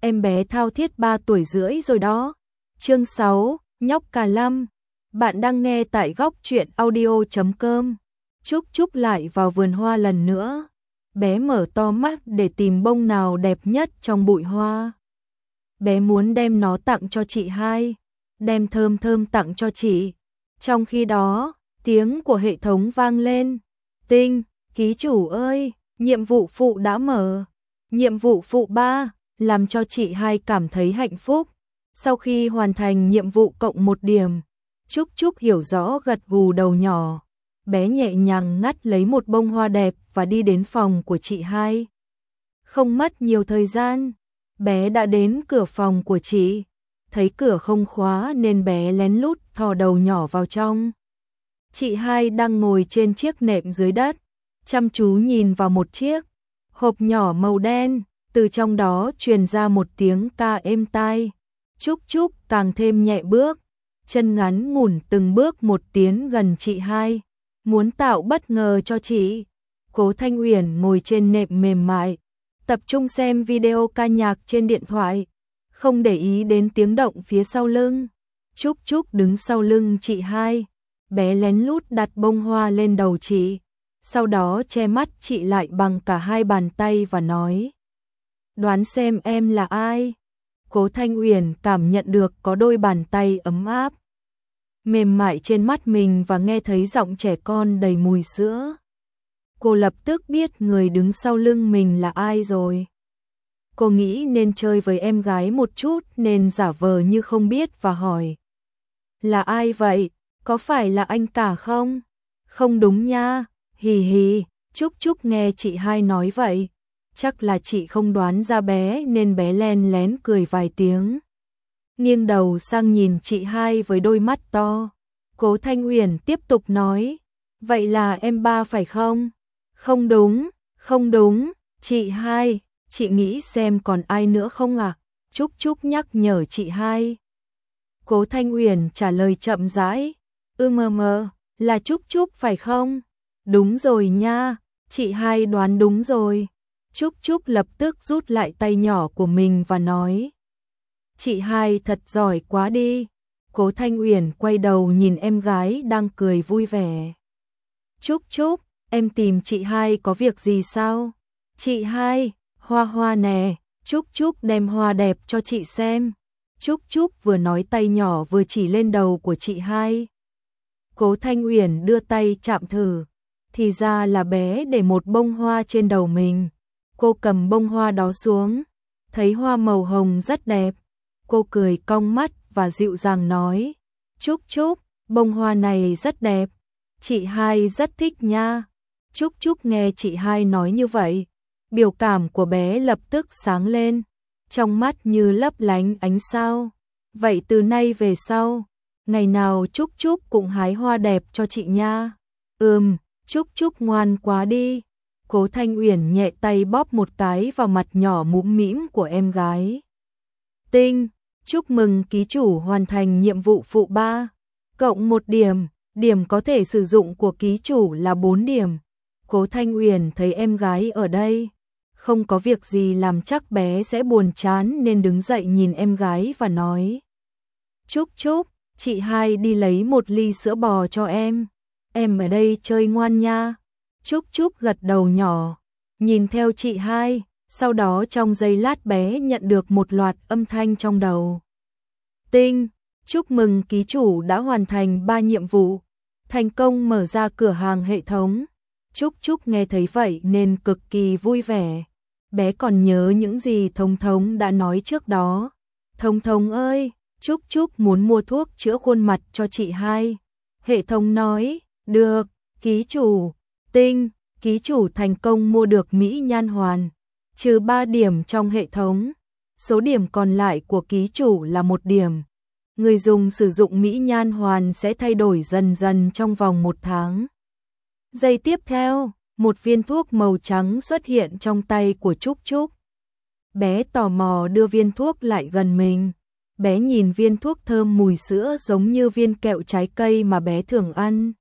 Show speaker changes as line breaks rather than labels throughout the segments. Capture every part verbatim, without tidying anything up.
em bé thao thiết ba tuổi rưỡi rồi đó. Chương sáu, nhóc cà lăm. Bạn đang nghe tại góc truyện audio chấm com. Trúc Trúc lại vào vườn hoa lần nữa. Bé mở to mắt để tìm bông nào đẹp nhất trong bụi hoa. Bé muốn đem nó tặng cho chị hai, đem thơm thơm tặng cho chị. Trong khi đó, tiếng của hệ thống vang lên. Tinh, ký chủ ơi, nhiệm vụ phụ đã mở. Nhiệm vụ phụ ba, làm cho chị hai cảm thấy hạnh phúc. Sau khi hoàn thành nhiệm vụ cộng một điểm, Trúc Trúc hiểu rõ gật gù đầu nhỏ. Bé nhẹ nhàng ngắt lấy một bông hoa đẹp và đi đến phòng của chị hai. Không mất nhiều thời gian, bé đã đến cửa phòng của chị. Thấy cửa không khóa nên bé lén lút thò đầu nhỏ vào trong. Chị hai đang ngồi trên chiếc nệm dưới đất, chăm chú nhìn vào một chiếc hộp nhỏ màu đen, từ trong đó truyền ra một tiếng ca êm tai. Trúc Trúc càng thêm nhẹ bước, chân ngắn ngủn từng bước một tiến gần chị hai, muốn tạo bất ngờ cho chị. Cố Thanh Uyển ngồi trên nệm mềm mại, tập trung xem video ca nhạc trên điện thoại, không để ý đến tiếng động phía sau lưng. Trúc Trúc đứng sau lưng chị hai, bé lén lút đặt bông hoa lên đầu chị, sau đó che mắt chị lại bằng cả hai bàn tay và nói: "Đoán xem em là ai?" Cố Thanh Uyển cảm nhận được có đôi bàn tay ấm áp, mềm mại trên mắt mình và nghe thấy giọng trẻ con đầy mùi sữa. Cô lập tức biết người đứng sau lưng mình là ai rồi. Cô nghĩ nên chơi với em gái một chút nên giả vờ như không biết và hỏi: "Là ai vậy? Có phải là anh cả không?" "Không đúng nha, hì hì." Trúc Trúc nghe chị hai nói vậy, chắc là chị không đoán ra bé nên bé len lén cười vài tiếng, nghiêng đầu sang nhìn chị hai với đôi mắt to. Cố Thanh Uyển tiếp tục nói: "Vậy là em ba phải không?" "Không đúng, không đúng, chị hai, chị nghĩ xem còn ai nữa không ạ?" Trúc Trúc nhắc nhở chị hai. Cố Thanh Uyển trả lời chậm rãi: "Ừ mờ mờ, là Trúc Trúc phải không?" "Đúng rồi nha, chị hai đoán đúng rồi." Trúc Trúc lập tức rút lại tay nhỏ của mình và nói: "Chị hai thật giỏi quá đi." Cố Thanh Uyển quay đầu nhìn em gái đang cười vui vẻ. "Trúc Trúc, em tìm chị hai có việc gì sao?" "Chị hai, hoa hoa nè." Trúc Trúc đem hoa đẹp cho chị xem. Trúc Trúc vừa nói tay nhỏ vừa chỉ lên đầu của chị hai. Cố Thanh Uyển đưa tay chạm thử, thì ra là bé để một bông hoa trên đầu mình. Cô cầm bông hoa đó xuống, thấy hoa màu hồng rất đẹp. Cô cười cong mắt và dịu dàng nói: "Trúc Trúc, bông hoa này rất đẹp, chị hai rất thích nha." Trúc Trúc nghe chị hai nói như vậy, biểu cảm của bé lập tức sáng lên, trong mắt như lấp lánh ánh sao. "Vậy từ nay về sau, ngày nào Trúc Trúc cũng hái hoa đẹp cho chị nha." "Ừm, Trúc Trúc ngoan quá đi." Cố Thanh Uyển nhẹ tay bóp một cái vào mặt nhỏ mũm mĩm của em gái. "Tinh, chúc mừng ký chủ hoàn thành nhiệm vụ phụ ba. Cộng một điểm, điểm có thể sử dụng của ký chủ là bốn điểm." Cố Thanh Uyển thấy em gái ở đây không có việc gì làm chắc bé sẽ buồn chán nên đứng dậy nhìn em gái và nói: "Trúc Trúc, chị hai đi lấy một ly sữa bò cho em. Em ở đây chơi ngoan nha." Trúc Trúc gật đầu nhỏ, nhìn theo chị hai, sau đó trong giây lát bé nhận được một loạt âm thanh trong đầu. "Tinh, chúc mừng ký chủ đã hoàn thành ba nhiệm vụ, thành công mở ra cửa hàng hệ thống." Trúc Trúc nghe thấy vậy nên cực kỳ vui vẻ. Bé còn nhớ những gì Thống Thống đã nói trước đó. "Thống Thống ơi, Trúc Trúc muốn mua thuốc chữa khuôn mặt cho chị hai." Hệ thống nói: "Được, ký chủ." "Tinh, ký chủ thành công mua được Mỹ Nhan Hoàn, trừ ba điểm trong hệ thống. Số điểm còn lại của ký chủ là một điểm. Người dùng sử dụng Mỹ Nhan Hoàn sẽ thay đổi dần dần trong vòng một tháng." Giây tiếp theo, một viên thuốc màu trắng xuất hiện trong tay của Trúc Trúc. Bé tò mò đưa viên thuốc lại gần mình. Bé nhìn viên thuốc thơm mùi sữa giống như viên kẹo trái cây mà bé thường ăn.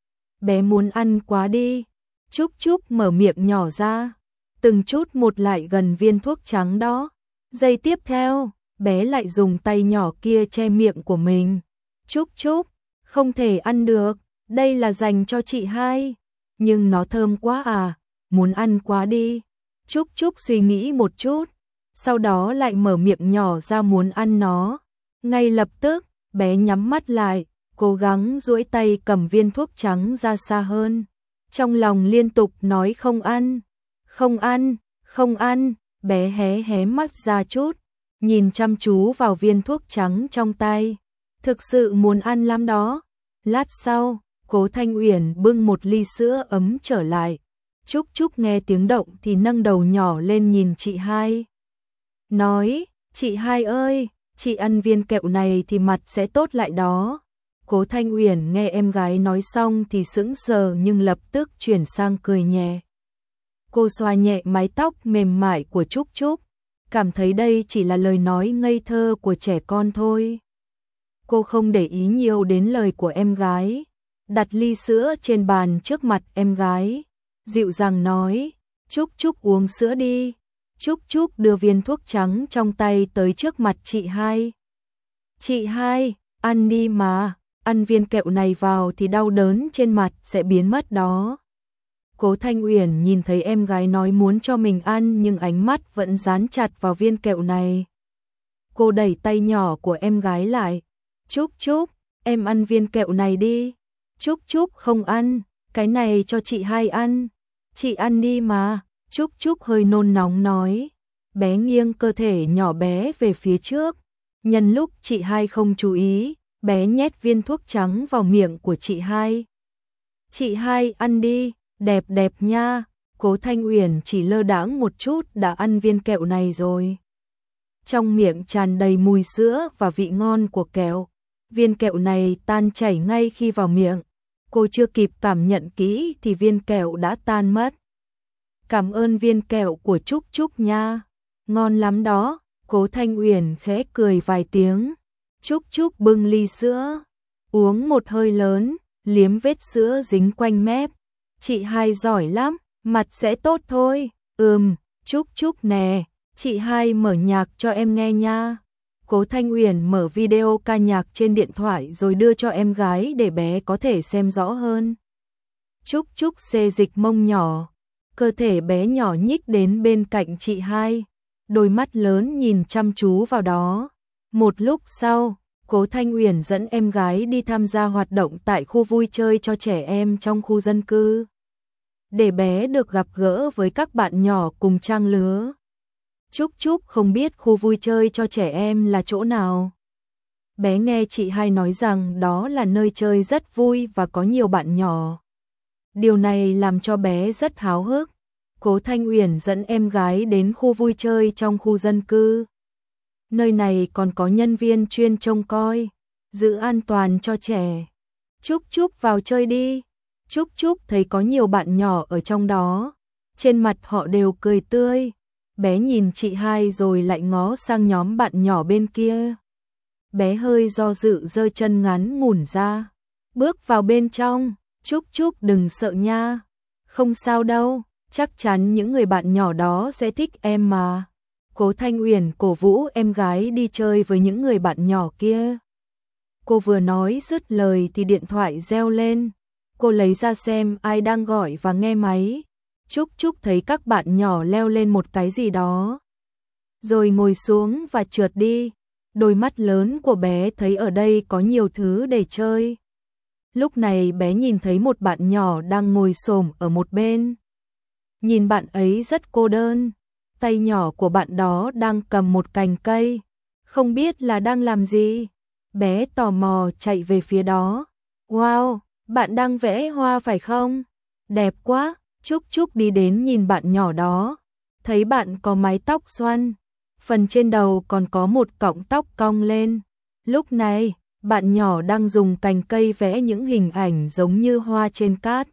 Bé muốn ăn quá đi. Trúc Trúc mở miệng nhỏ ra, từng chút một lại gần viên thuốc trắng đó. Giây tiếp theo, bé lại dùng tay nhỏ kia che miệng của mình. Chúc chúc, không thể ăn được, đây là dành cho chị hai. Nhưng nó thơm quá à, muốn ăn quá đi. Chúc chúc suy nghĩ một chút, sau đó lại mở miệng nhỏ ra muốn ăn nó. Ngay lập tức, bé nhắm mắt lại, cố gắng duỗi tay cầm viên thuốc trắng ra xa hơn. Trong lòng liên tục nói không ăn, không ăn, không ăn, bé hé hé mắt ra chút, nhìn chăm chú vào viên thuốc trắng trong tay. Thực sự muốn ăn lắm đó. Lát sau, Cố Thanh Uyển bưng một ly sữa ấm trở lại. Chúc Chúc nghe tiếng động thì nâng đầu nhỏ lên nhìn chị hai. Nói, chị hai ơi, chị ăn viên kẹo này thì mặt sẽ tốt lại đó. Cố Thanh Uyển nghe em gái nói xong thì sững sờ nhưng lập tức chuyển sang cười nhẹ. Cô xoa nhẹ mái tóc mềm mại của Chúc Chúc, cảm thấy đây chỉ là lời nói ngây thơ của trẻ con thôi. Cô không để ý nhiều đến lời của em gái, đặt ly sữa trên bàn trước mặt em gái, dịu dàng nói, Chúc Chúc uống sữa đi. Chúc Chúc đưa viên thuốc trắng trong tay tới trước mặt chị hai. Chị hai, ăn đi mà, ăn viên kẹo này vào thì đau đớn trên mặt sẽ biến mất đó. Cố Thanh Uyển nhìn thấy em gái nói muốn cho mình ăn nhưng ánh mắt vẫn dán chặt vào viên kẹo này. Cô đẩy tay nhỏ của em gái lại. Chúc Chúc, em ăn viên kẹo này đi. Chúc Chúc không ăn, cái này cho chị hai ăn. Chị ăn đi mà. Chúc Chúc hơi nôn nóng nói. Bé nghiêng cơ thể nhỏ bé về phía trước. Nhân lúc chị hai không chú ý, bé nhét viên thuốc trắng vào miệng của chị hai. Chị hai ăn đi, đẹp đẹp nha. Cố Thanh Uyển chỉ lơ đãng một chút đã ăn viên kẹo này rồi. Trong miệng tràn đầy mùi sữa và vị ngon của kẹo. Viên kẹo này tan chảy ngay khi vào miệng. Cô chưa kịp cảm nhận kỹ thì viên kẹo đã tan mất. Cảm ơn viên kẹo của Chúc Chúc nha. Ngon lắm đó. Cố Thanh Uyển khẽ cười vài tiếng. Chúc Chúc bưng ly sữa, uống một hơi lớn, liếm vết sữa dính quanh mép. Chị hai giỏi lắm, mặt sẽ tốt thôi. Ừm, Chúc Chúc nè, chị hai mở nhạc cho em nghe nha. Cố Thanh Uyển mở video ca nhạc trên điện thoại rồi đưa cho em gái để bé có thể xem rõ hơn. Chúc Chúc xê dịch mông nhỏ, cơ thể bé nhỏ nhích đến bên cạnh chị hai, đôi mắt lớn nhìn chăm chú vào đó. Một lúc sau, Cố Thanh Uyển dẫn em gái đi tham gia hoạt động tại khu vui chơi cho trẻ em trong khu dân cư, để bé được gặp gỡ với các bạn nhỏ cùng trang lứa. Chúc Chúc không biết khu vui chơi cho trẻ em là chỗ nào. Bé nghe chị hai nói rằng đó là nơi chơi rất vui và có nhiều bạn nhỏ. Điều này làm cho bé rất háo hức. Cố Thanh Uyển dẫn em gái đến khu vui chơi trong khu dân cư. Nơi này còn có nhân viên chuyên trông coi, giữ an toàn cho trẻ. Chúc Chúc vào chơi đi. Chúc Chúc thấy có nhiều bạn nhỏ ở trong đó. Trên mặt họ đều cười tươi. Bé nhìn chị hai rồi lại ngó sang nhóm bạn nhỏ bên kia. Bé hơi do dự giơ chân ngắn ngủn ra. Bước vào bên trong. Chúc Chúc đừng sợ nha. Không sao đâu, chắc chắn những người bạn nhỏ đó sẽ thích em mà. Cố Thanh Uyển cổ vũ em gái đi chơi với những người bạn nhỏ kia. Cô vừa nói dứt lời thì điện thoại reo lên. Cô lấy ra xem ai đang gọi và nghe máy. Chúc Chúc thấy các bạn nhỏ leo lên một cái gì đó, rồi ngồi xuống và trượt đi. Đôi mắt lớn của bé thấy ở đây có nhiều thứ để chơi. Lúc này bé nhìn thấy một bạn nhỏ đang ngồi xổm ở một bên. Nhìn bạn ấy rất cô đơn. Tay nhỏ của bạn đó đang cầm một cành cây, không biết là đang làm gì. Bé tò mò chạy về phía đó. Wow, bạn đang vẽ hoa phải không? Đẹp quá. Chúc Chúc đi đến nhìn bạn nhỏ đó, thấy bạn có mái tóc xoăn, phần trên đầu còn có một cọng tóc cong lên. Lúc này, bạn nhỏ đang dùng cành cây vẽ những hình ảnh giống như hoa trên cát.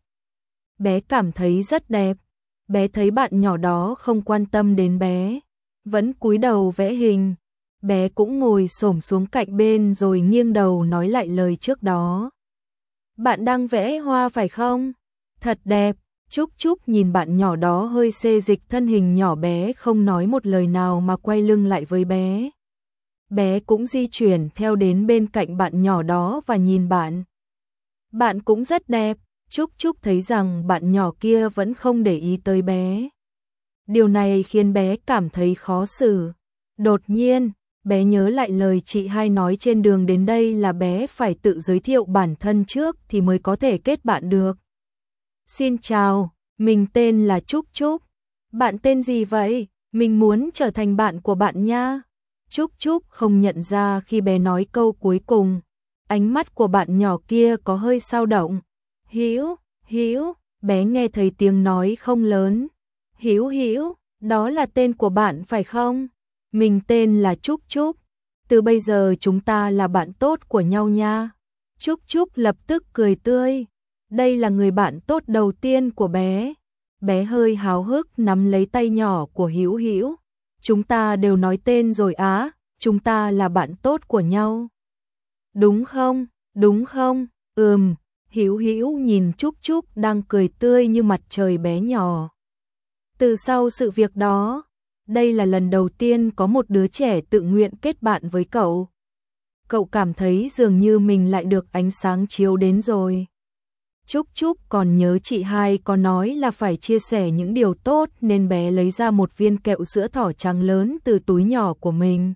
Bé cảm thấy rất đẹp. Bé thấy bạn nhỏ đó không quan tâm đến bé, vẫn cúi đầu vẽ hình. Bé cũng ngồi xổm xuống cạnh bên rồi nghiêng đầu nói lại lời trước đó. Bạn đang vẽ hoa phải không? Thật đẹp. Trúc Trúc nhìn bạn nhỏ đó hơi xê dịch thân hình nhỏ bé không nói một lời nào mà quay lưng lại với bé. Bé cũng di chuyển theo đến bên cạnh bạn nhỏ đó và nhìn bạn. Bạn cũng rất đẹp. Trúc Trúc thấy rằng bạn nhỏ kia vẫn không để ý tới bé. Điều này khiến bé cảm thấy khó xử. Đột nhiên, bé nhớ lại lời chị hai nói trên đường đến đây là bé phải tự giới thiệu bản thân trước thì mới có thể kết bạn được. Xin chào, mình tên là Trúc Trúc. Bạn tên gì vậy? Mình muốn trở thành bạn của bạn nha. Trúc Trúc không nhận ra khi bé nói câu cuối cùng. Ánh mắt của bạn nhỏ kia có hơi dao động. Hữu, Hữu, bé nghe thấy tiếng nói không lớn. Hữu Hữu, đó là tên của bạn phải không? Mình tên là Trúc Trúc. Từ bây giờ chúng ta là bạn tốt của nhau nha. Trúc Trúc lập tức cười tươi. Đây là người bạn tốt đầu tiên của bé. Bé hơi háo hức nắm lấy tay nhỏ của Hữu Hữu. Chúng ta đều nói tên rồi á, chúng ta là bạn tốt của nhau. Đúng không? Đúng không? Ừm. Hữu Hữu nhìn Trúc Trúc đang cười tươi như mặt trời bé nhỏ. Từ sau sự việc đó, đây là lần đầu tiên có một đứa trẻ tự nguyện kết bạn với cậu. Cậu cảm thấy dường như mình lại được ánh sáng chiếu đến rồi. Trúc Trúc còn nhớ chị hai có nói là phải chia sẻ những điều tốt nên bé lấy ra một viên kẹo sữa thỏ trắng lớn từ túi nhỏ của mình.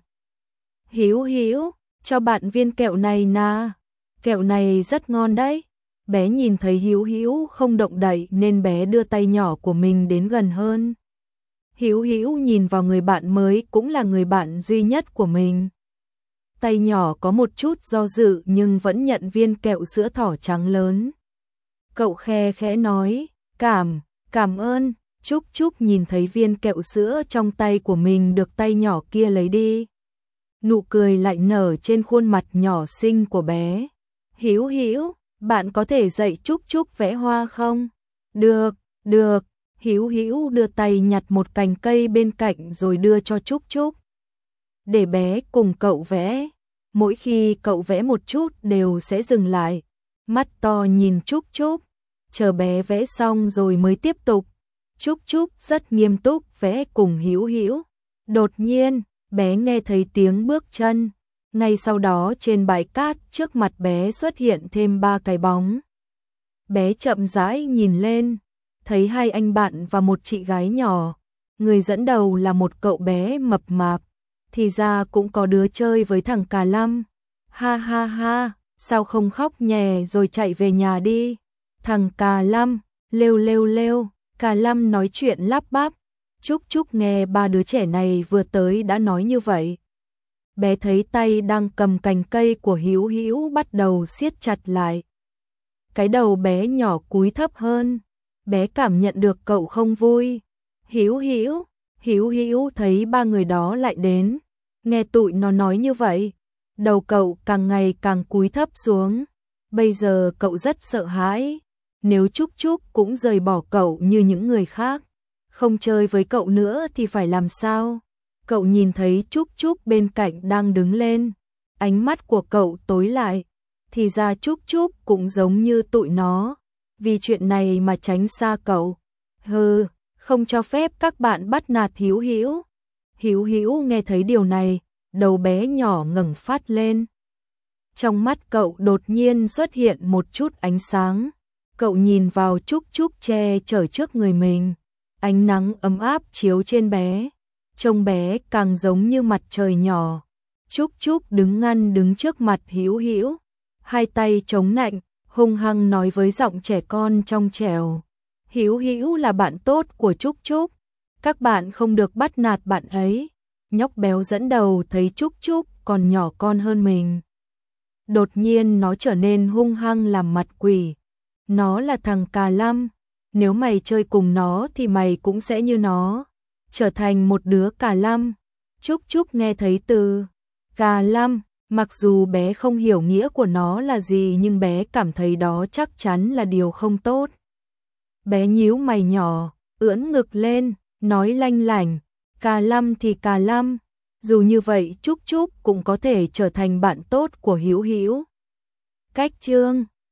Hữu Hữu, cho bạn viên kẹo này na. Kẹo này rất ngon đấy. Bé nhìn thấy Hữu Hữu không động đậy nên bé đưa tay nhỏ của mình đến gần hơn. Hữu Hữu nhìn vào người bạn mới cũng là người bạn duy nhất của mình. Tay nhỏ có một chút do dự nhưng vẫn nhận viên kẹo sữa thỏ trắng lớn. Cậu khe khẽ nói, cảm, cảm ơn. Trúc Trúc nhìn thấy viên kẹo sữa trong tay của mình được tay nhỏ kia lấy đi. Nụ cười lại nở trên khuôn mặt nhỏ xinh của bé. Hữu Hữu, bạn có thể dạy Trúc Trúc vẽ hoa không? Được, được. Hữu Hữu đưa tay nhặt một cành cây bên cạnh rồi đưa cho Trúc Trúc. Để bé cùng cậu vẽ. Mỗi khi cậu vẽ một chút đều sẽ dừng lại. Mắt to nhìn Trúc Trúc. Chờ bé vẽ xong rồi mới tiếp tục. Trúc Trúc rất nghiêm túc vẽ cùng Hữu Hữu. Đột nhiên, bé nghe thấy tiếng bước chân. Ngay sau đó trên bãi cát trước mặt bé xuất hiện thêm ba cái bóng. Bé chậm rãi nhìn lên, thấy hai anh bạn và một chị gái nhỏ. Người dẫn đầu là một cậu bé mập mạp, thì ra cũng có đứa chơi với thằng Cà Lâm. Ha ha ha, sao không khóc nhè rồi chạy về nhà đi. Thằng Cà Lâm, lêu lêu lêu, Cà Lâm nói chuyện lắp bắp. Trúc Trúc nghe ba đứa trẻ này vừa tới đã nói như vậy. Bé thấy tay đang cầm cành cây của Hữu Hữu bắt đầu siết chặt lại. Cái đầu bé nhỏ cúi thấp hơn. Bé cảm nhận được cậu không vui. Hữu Hữu, Hữu Hữu thấy ba người đó lại đến. Nghe tụi nó nói như vậy, đầu cậu càng ngày càng cúi thấp xuống. Bây giờ cậu rất sợ hãi. Nếu Trúc Trúc cũng rời bỏ cậu như những người khác, không chơi với cậu nữa thì phải làm sao? Cậu nhìn thấy Trúc Trúc bên cạnh đang đứng lên. Ánh mắt của cậu tối lại. Thì ra Trúc Trúc cũng giống như tụi nó. Vì chuyện này mà tránh xa cậu. Hừ, không cho phép các bạn bắt nạt Hữu Hữu. Hữu Hữu nghe thấy điều này, đầu bé nhỏ ngẩng phát lên. Trong mắt cậu đột nhiên xuất hiện một chút ánh sáng. Cậu nhìn vào Trúc Trúc che chở trước người mình. Ánh nắng ấm áp chiếu trên bé. Trông bé càng giống như mặt trời nhỏ. Trúc Trúc đứng ngăn đứng trước mặt Hữu Hữu, hai tay chống nạnh, hung hăng nói với giọng trẻ con trong trẻo. Hữu Hữu là bạn tốt của Trúc Trúc, các bạn không được bắt nạt bạn ấy. Nhóc béo dẫn đầu thấy Trúc Trúc còn nhỏ con hơn mình. Đột nhiên nó trở nên hung hăng làm mặt quỷ. Nó là thằng Cà Lâm, nếu mày chơi cùng nó thì mày cũng sẽ như nó, trở thành một đứa Cà Lâm. Trúc Trúc nghe thấy từ Cà Lâm, mặc dù bé không hiểu nghĩa của nó là gì nhưng bé cảm thấy đó chắc chắn là điều không tốt. Bé nhíu mày nhỏ, ưỡn ngực lên, nói lanh lảnh, Cà Lâm thì Cà Lâm, dù như vậy Trúc Trúc cũng có thể trở thành bạn tốt của Hữu Hữu. Cách chương